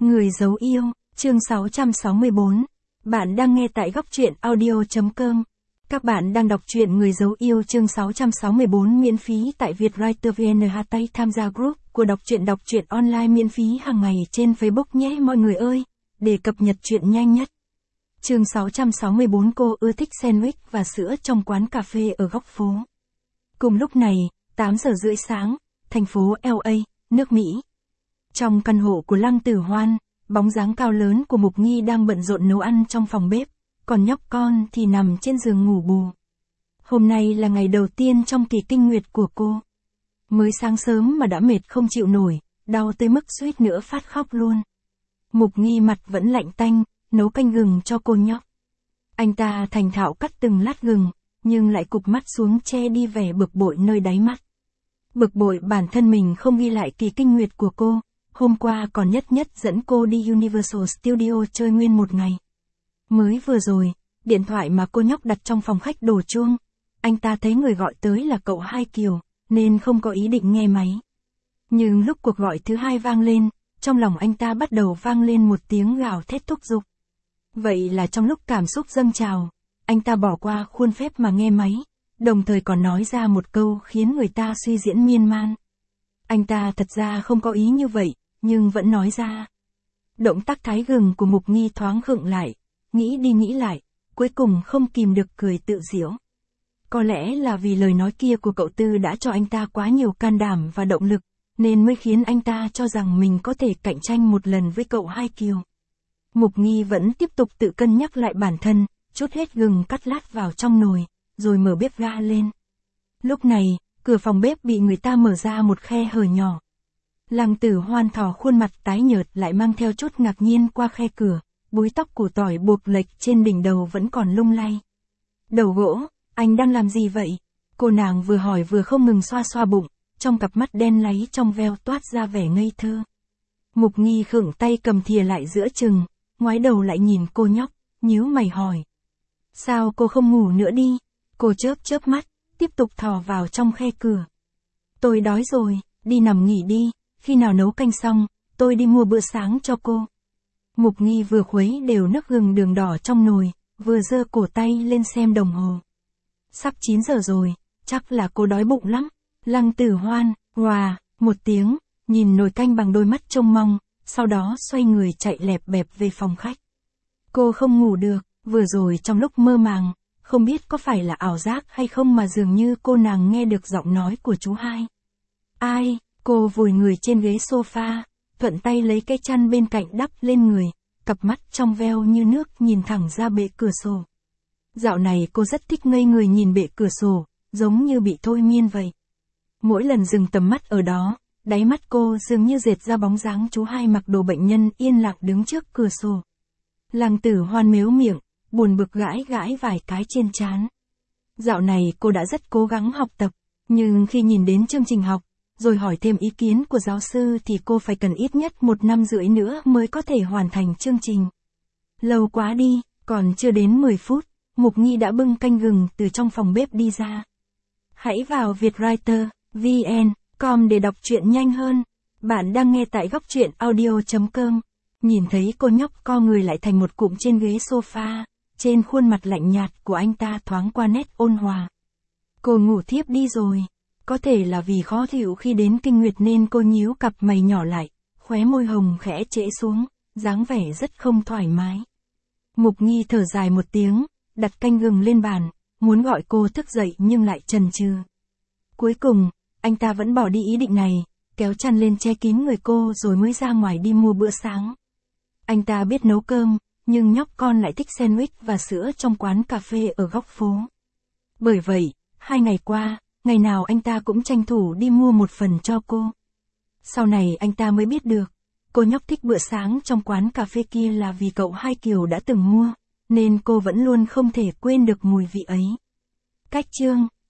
Người giấu yêu, chương 664. Bạn đang nghe tại góc truyện audio.com. Các bạn đang đọc truyện Người giấu yêu chương 664 miễn phí tại Vietwriter VN. Tham gia group của đọc truyện online miễn phí hàng ngày trên Facebook nhé mọi người ơi, để cập nhật truyện nhanh nhất. Chương 664. Cô ưa thích sandwich và sữa trong quán cà phê ở góc phố. Cùng lúc này, 8 giờ rưỡi sáng, thành phố LA, nước Mỹ. Trong căn hộ của Lăng Tử Hoan, bóng dáng cao lớn của Mục Nghi đang bận rộn nấu ăn trong phòng bếp, còn nhóc con thì nằm trên giường ngủ bù. Hôm nay là ngày đầu tiên trong kỳ kinh nguyệt của cô. Mới sáng sớm mà đã mệt không chịu nổi, đau tới mức suýt nữa phát khóc luôn. Mục Nghi mặt vẫn lạnh tanh, nấu canh gừng cho cô nhóc. Anh ta thành thạo cắt từng lát gừng, nhưng lại cụp mắt xuống che đi vẻ bực bội nơi đáy mắt. Bực bội bản thân mình không ghi lại kỳ kinh nguyệt của cô. Hôm qua còn nhất dẫn cô đi Universal Studio chơi nguyên một ngày. Mới vừa rồi, điện thoại mà cô nhóc đặt trong phòng khách đổ chuông. Anh ta thấy người gọi tới là cậu Hai Kiều, nên không có ý định nghe máy. Nhưng lúc cuộc gọi thứ hai vang lên, trong lòng anh ta bắt đầu vang lên một tiếng gào thét thúc giục. Vậy là trong lúc cảm xúc dâng trào, anh ta bỏ qua khuôn phép mà nghe máy, đồng thời còn nói ra một câu khiến người ta suy diễn miên man. Anh ta thật ra không có ý như vậy, nhưng vẫn nói ra. Động tác thái gừng của Mục Nghi thoáng khựng lại, nghĩ đi nghĩ lại, cuối cùng không kìm được cười tự giễu. Có lẽ là vì lời nói kia của cậu Tư đã cho anh ta quá nhiều can đảm và động lực, nên mới khiến anh ta cho rằng mình có thể cạnh tranh một lần với cậu Hai Kiều. Mục Nghi vẫn tiếp tục tự cân nhắc lại bản thân, trút hết gừng cắt lát vào trong nồi, rồi mở bếp ga lên. Lúc này, cửa phòng bếp bị người ta mở ra một khe hở nhỏ. Lăng Tử Hoan thò khuôn mặt tái nhợt lại mang theo chút ngạc nhiên qua khe cửa, búi tóc củ tỏi buộc lệch trên đỉnh đầu vẫn còn lung lay. Đầu gỗ, anh đang làm gì vậy? Cô nàng vừa hỏi vừa không ngừng xoa xoa bụng, trong cặp mắt đen láy trong veo toát ra vẻ ngây thơ. Mục Nghi khựng tay cầm thìa lại giữa chừng, ngoái đầu lại nhìn cô nhóc, nhíu mày hỏi. Sao cô không ngủ nữa đi? Cô chớp mắt, tiếp tục thò vào trong khe cửa. Tôi đói rồi, đi nằm nghỉ đi. Khi nào nấu canh xong, tôi đi mua bữa sáng cho cô. Mục Nghi vừa khuấy đều nước gừng đường đỏ trong nồi, vừa giơ cổ tay lên xem đồng hồ. Sắp 9 giờ rồi, chắc là cô đói bụng lắm. Lăng Tử Hoan, hòa, một tiếng, nhìn nồi canh bằng đôi mắt trông mong, sau đó xoay người chạy lẹp bẹp về phòng khách. Cô không ngủ được, vừa rồi trong lúc mơ màng, không biết có phải là ảo giác hay không mà dường như cô nàng nghe được giọng nói của chú Hai. Ai? Cô vùi người trên ghế sofa, thuận tay lấy cái chăn bên cạnh đắp lên người, cặp mắt trong veo như nước nhìn thẳng ra bệ cửa sổ. Dạo này cô rất thích ngây người nhìn bệ cửa sổ, giống như bị thôi miên vậy. Mỗi lần dừng tầm mắt ở đó, đáy mắt cô dường như dệt ra bóng dáng chú Hai mặc đồ bệnh nhân yên lặng đứng trước cửa sổ. Lăng Tử Hoan mếu miệng, buồn bực gãi vài cái trên trán. Dạo này cô đã rất cố gắng học tập, nhưng khi nhìn đến chương trình học, rồi hỏi thêm ý kiến của giáo sư thì cô phải cần ít nhất 1 năm rưỡi nữa mới có thể hoàn thành chương trình. Lâu quá đi, còn chưa đến 10 phút, Mục Nghi đã bưng canh gừng từ trong phòng bếp đi ra. Hãy vào Vietwriter, VN.com để đọc truyện nhanh hơn. Bạn đang nghe tại góc truyện audio.com. Nhìn thấy cô nhóc co người lại thành một cụm trên ghế sofa, trên khuôn mặt lạnh nhạt của anh ta thoáng qua nét ôn hòa. Cô ngủ thiếp đi rồi. Có thể là vì khó chịu khi đến kinh nguyệt nên cô nhíu cặp mày nhỏ lại, khóe môi hồng khẽ trễ xuống, dáng vẻ rất không thoải mái. Mục Nghi thở dài một tiếng, đặt canh gừng lên bàn, muốn gọi cô thức dậy nhưng lại chần chừ. Cuối cùng, anh ta vẫn bỏ đi ý định này, kéo chăn lên che kín người cô rồi mới ra ngoài đi mua bữa sáng. Anh ta biết nấu cơm, nhưng nhóc con lại thích sandwich và sữa trong quán cà phê ở góc phố. Bởi vậy, 2 ngày qua, ngày nào anh ta cũng tranh thủ đi mua một phần cho cô. Sau này anh ta mới biết được, cô nhóc thích bữa sáng trong quán cà phê kia là vì cậu Hai Kiều đã từng mua, nên cô vẫn luôn không thể quên được mùi vị ấy. Cách chương